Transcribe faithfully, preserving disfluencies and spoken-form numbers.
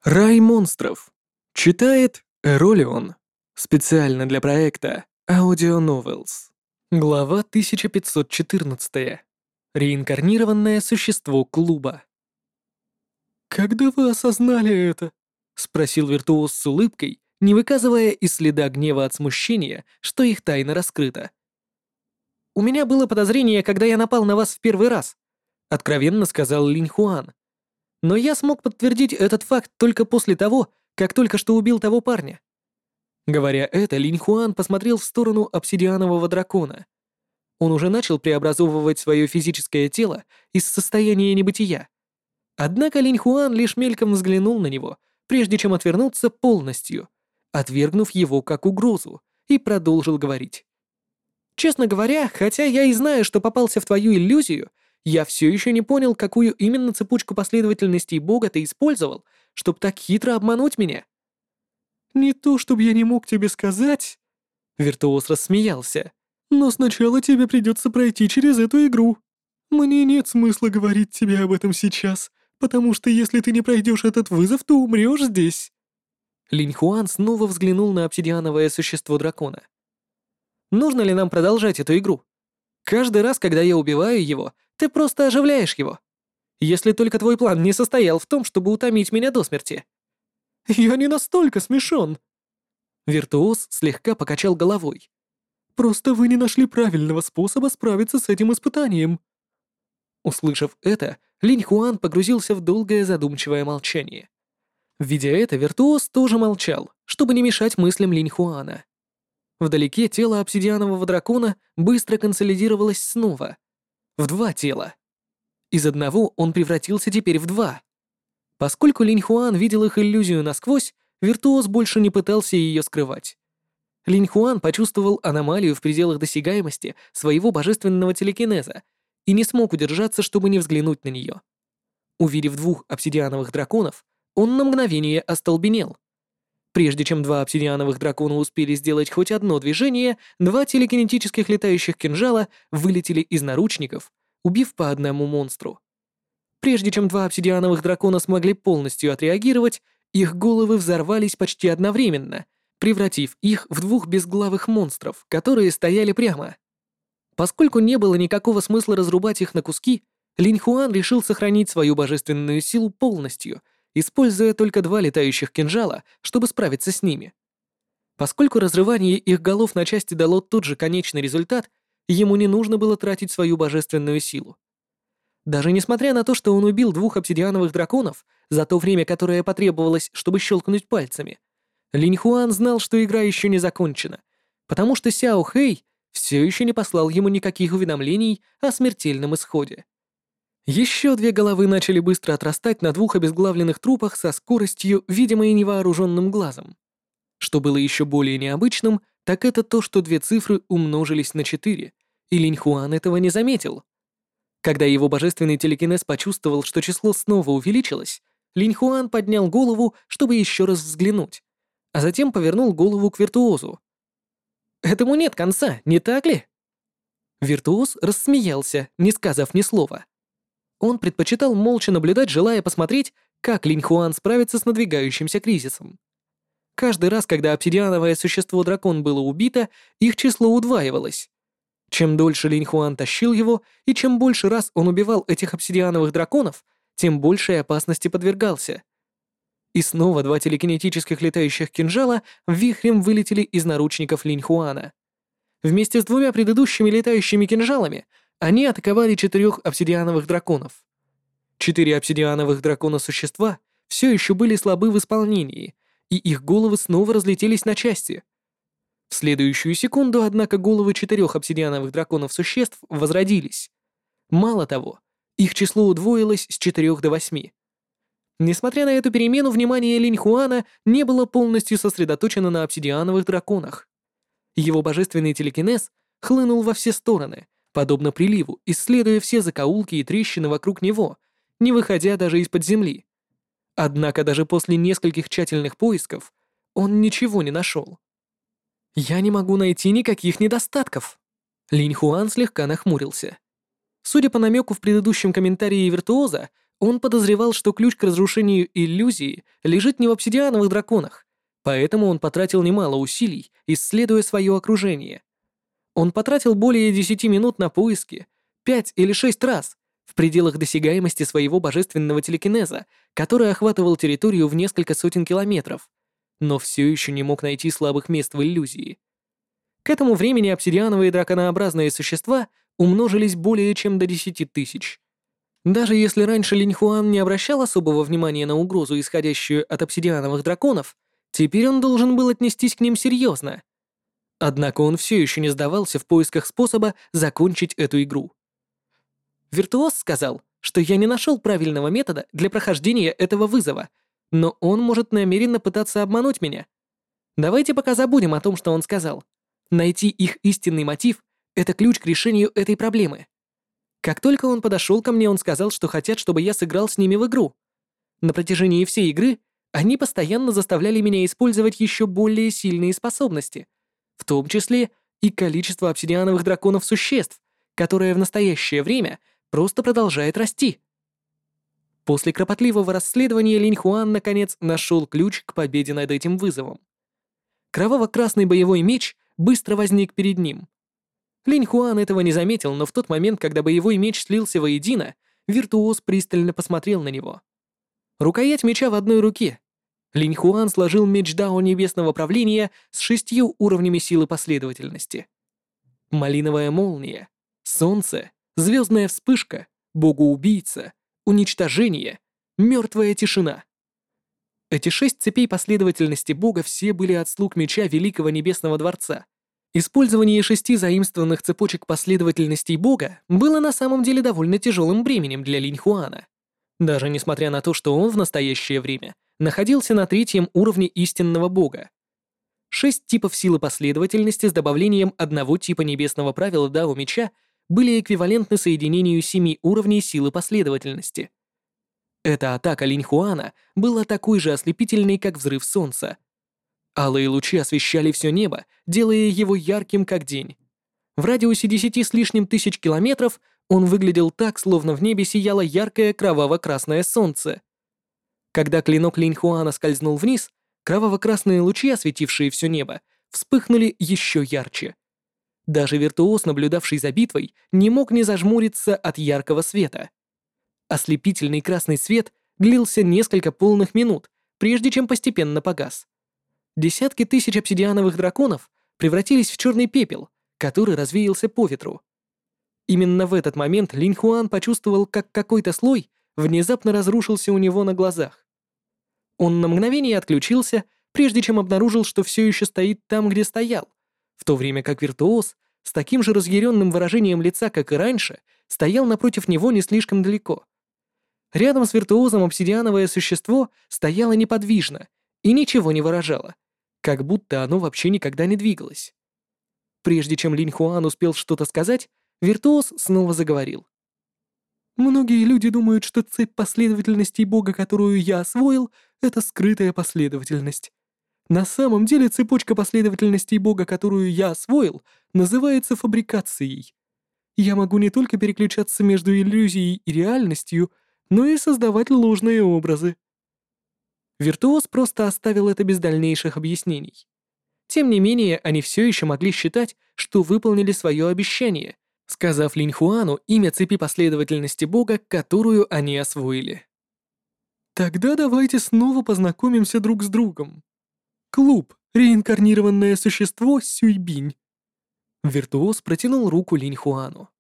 Рай монстров. Читает Эролион. Специально для проекта Audio Novels. Глава тысяча пятьсот четырнадцать. Реинкарнированное существо клуба. «Когда вы осознали это?» — спросил виртуоз с улыбкой, не выказывая и следа гнева от смущения, что их тайна раскрыта. «У меня было подозрение, когда я напал на вас в первый раз», — откровенно сказал Линь Хуан. Но я смог подтвердить этот факт только после того, как только что убил того парня. Говоря это, Линь Хуан посмотрел в сторону обсидианового дракона. Он уже начал преобразовывать свое физическое тело из состояния небытия. Однако Линь Хуан лишь мельком взглянул на него, прежде чем отвернуться полностью, отвергнув его как угрозу, и продолжил говорить. Честно говоря, хотя я и знаю, что попался в твою иллюзию, я все еще не понял, какую именно цепочку последовательностей Бога ты использовал, чтобы так хитро обмануть меня. Не то, чтобы я не мог тебе сказать. Виртуоз рассмеялся. Но сначала тебе придется пройти через эту игру. Мне нет смысла говорить тебе об этом сейчас, потому что если ты не пройдешь этот вызов, то умрешь здесь. Линь Хуан снова взглянул на обсидиановое существо дракона. Нужно ли нам продолжать эту игру? Каждый раз, когда я убиваю его, ты просто оживляешь его. Если только твой план не состоял в том, чтобы утомить меня до смерти. Я не настолько смешон. Виртуоз слегка покачал головой. Просто вы не нашли правильного способа справиться с этим испытанием. Услышав это, Линь Хуан погрузился в долгое задумчивое молчание. Видя это, Виртуоз тоже молчал, чтобы не мешать мыслям Линь Хуана. Вдалеке тело обсидианового дракона быстро консолидировалось снова. В два тела. Из одного он превратился теперь в два. Поскольку Линь Хуан видел их иллюзию насквозь, виртуоз больше не пытался ее скрывать. Линь Хуан почувствовал аномалию в пределах досягаемости своего божественного телекинеза и не смог удержаться, чтобы не взглянуть на нее. Увидев двух обсидиановых драконов, он на мгновение остолбенел. Прежде чем два обсидиановых дракона успели сделать хоть одно движение, два телекинетических летающих кинжала вылетели из наручников, убив по одному монстру. Прежде чем два обсидиановых дракона смогли полностью отреагировать, их головы взорвались почти одновременно, превратив их в двух безглавых монстров, которые стояли прямо. Поскольку не было никакого смысла разрубать их на куски, Линь Хуан решил сохранить свою божественную силу полностью, используя только два летающих кинжала, чтобы справиться с ними. Поскольку разрывание их голов на части дало тот же конечный результат, ему не нужно было тратить свою божественную силу. Даже несмотря на то, что он убил двух обсидиановых драконов за то время, которое потребовалось, чтобы щелкнуть пальцами, Линь Хуан знал, что игра еще не закончена, потому что Сяо Хэй все еще не послал ему никаких уведомлений о смертельном исходе. Еще две головы начали быстро отрастать на двух обезглавленных трупах со скоростью, видимой невооруженным глазом. Что было еще более необычным, так это то, что две цифры умножились на четыре, и Линь Хуан этого не заметил. Когда его божественный телекинез почувствовал, что число снова увеличилось, Линь Хуан поднял голову, чтобы еще раз взглянуть, а затем повернул голову к виртуозу. «Этому нет конца, не так ли?» Виртуоз рассмеялся, не сказав ни слова. Он предпочитал молча наблюдать, желая посмотреть, как Линь Хуан справится с надвигающимся кризисом. Каждый раз, когда обсидиановое существо-дракон было убито, их число удваивалось. Чем дольше Линь Хуан тащил его, и чем больше раз он убивал этих обсидиановых драконов, тем большей опасности подвергался. И снова два телекинетических летающих кинжала вихрем вылетели из наручников Линь Хуана. Вместе с двумя предыдущими летающими кинжалами они атаковали четырех обсидиановых драконов. Четыре обсидиановых дракона-существа все еще были слабы в исполнении, и их головы снова разлетелись на части. В следующую секунду, однако, головы четырех обсидиановых драконов-существ возродились. Мало того, их число удвоилось с четырех до восьми. Несмотря на эту перемену, внимание Линь Хуана не было полностью сосредоточено на обсидиановых драконах. Его божественный телекинез хлынул во все стороны, подобно приливу, исследуя все закоулки и трещины вокруг него, не выходя даже из-под земли. Однако даже после нескольких тщательных поисков он ничего не нашел. «Я не могу найти никаких недостатков». Линь Хуан слегка нахмурился. Судя по намеку в предыдущем комментарии виртуоза, Он подозревал, что ключ к разрушению иллюзии лежит не в обсидиановых драконах, поэтому он потратил немало усилий, исследуя свое окружение. Он потратил более десяти минут на поиски, пять или шесть раз, в пределах досягаемости своего божественного телекинеза, который охватывал территорию в несколько сотен километров, но все еще не мог найти слабых мест в иллюзии. К этому времени обсидиановые драконообразные существа умножились более чем до десяти тысяч. Даже если раньше Линь Хуан не обращал особого внимания на угрозу, исходящую от обсидиановых драконов, теперь он должен был отнестись к ним серьезно. Однако он все еще не сдавался в поисках способа закончить эту игру. Виртуоз сказал, что я не нашел правильного метода для прохождения этого вызова, но он может намеренно пытаться обмануть меня. Давайте пока забудем о том, что он сказал. Найти их истинный мотив — это ключ к решению этой проблемы. Как только он подошел ко мне, он сказал, что хотят, чтобы я сыграл с ними в игру. На протяжении всей игры они постоянно заставляли меня использовать еще более сильные способности, в том числе и количество обсидиановых драконов-существ, которое в настоящее время просто продолжает расти. После кропотливого расследования Линь Хуан наконец нашел ключ к победе над этим вызовом. Кроваво-красный боевой меч быстро возник перед ним. Линь Хуан этого не заметил, но в тот момент, когда боевой меч слился воедино, Виртуоз пристально посмотрел на него. Рукоять меча в одной руке. Линь Хуан сложил меч Дао Небесного Правления с шестью уровнями силы последовательности. Малиновая молния, солнце, звездная вспышка, богоубийца, уничтожение, мертвая тишина. Эти шесть цепей последовательности бога все были от слуг меча Великого Небесного Дворца. Использование шести заимствованных цепочек последовательностей бога было на самом деле довольно тяжелым бременем для Линь Хуана. Даже несмотря на то, что он в настоящее время находился на третьем уровне истинного бога. Шесть типов силы последовательности с добавлением одного типа небесного правила Дао Меча были эквивалентны соединению семи уровней силы последовательности. Эта атака Линь Хуана была такой же ослепительной, как взрыв солнца. Алые лучи освещали все небо, делая его ярким, как день. В радиусе десяти с лишним тысяч километров он выглядел так, словно в небе сияло яркое кроваво-красное солнце. Когда клинок Линь Хуана скользнул вниз, кроваво-красные лучи, осветившие все небо, вспыхнули еще ярче. Даже виртуоз, наблюдавший за битвой, не мог не зажмуриться от яркого света. Ослепительный красный свет длился несколько полных минут, прежде чем постепенно погас. Десятки тысяч обсидиановых драконов превратились в черный пепел, который развеялся по ветру. Именно в этот момент Линь Хуан почувствовал, как какой-то слой внезапно разрушился у него на глазах. Он на мгновение отключился, прежде чем обнаружил, что все еще стоит там, где стоял, в то время как виртуоз с таким же разъяренным выражением лица, как и раньше, стоял напротив него не слишком далеко. Рядом с виртуозом обсидиановое существо стояло неподвижно и ничего не выражало, как будто оно вообще никогда не двигалось. Прежде чем Линь Хуан успел что-то сказать, виртуоз снова заговорил. «Многие люди думают, что цепь последовательностей Бога, которую я освоил, это скрытая последовательность. На самом деле цепочка последовательностей Бога, которую я освоил, называется фабрикацией. Я могу не только переключаться между иллюзией и реальностью, но и создавать ложные образы». Виртуоз просто оставил это без дальнейших объяснений. Тем не менее, они все еще могли считать, что выполнили свое обещание, сказав Линь Хуану имя цепи последовательности Бога, которую они освоили. «Тогда давайте снова познакомимся друг с другом. Клуб «Реинкарнированное существо Сюйбинь». Виртуоз протянул руку Линь Хуану.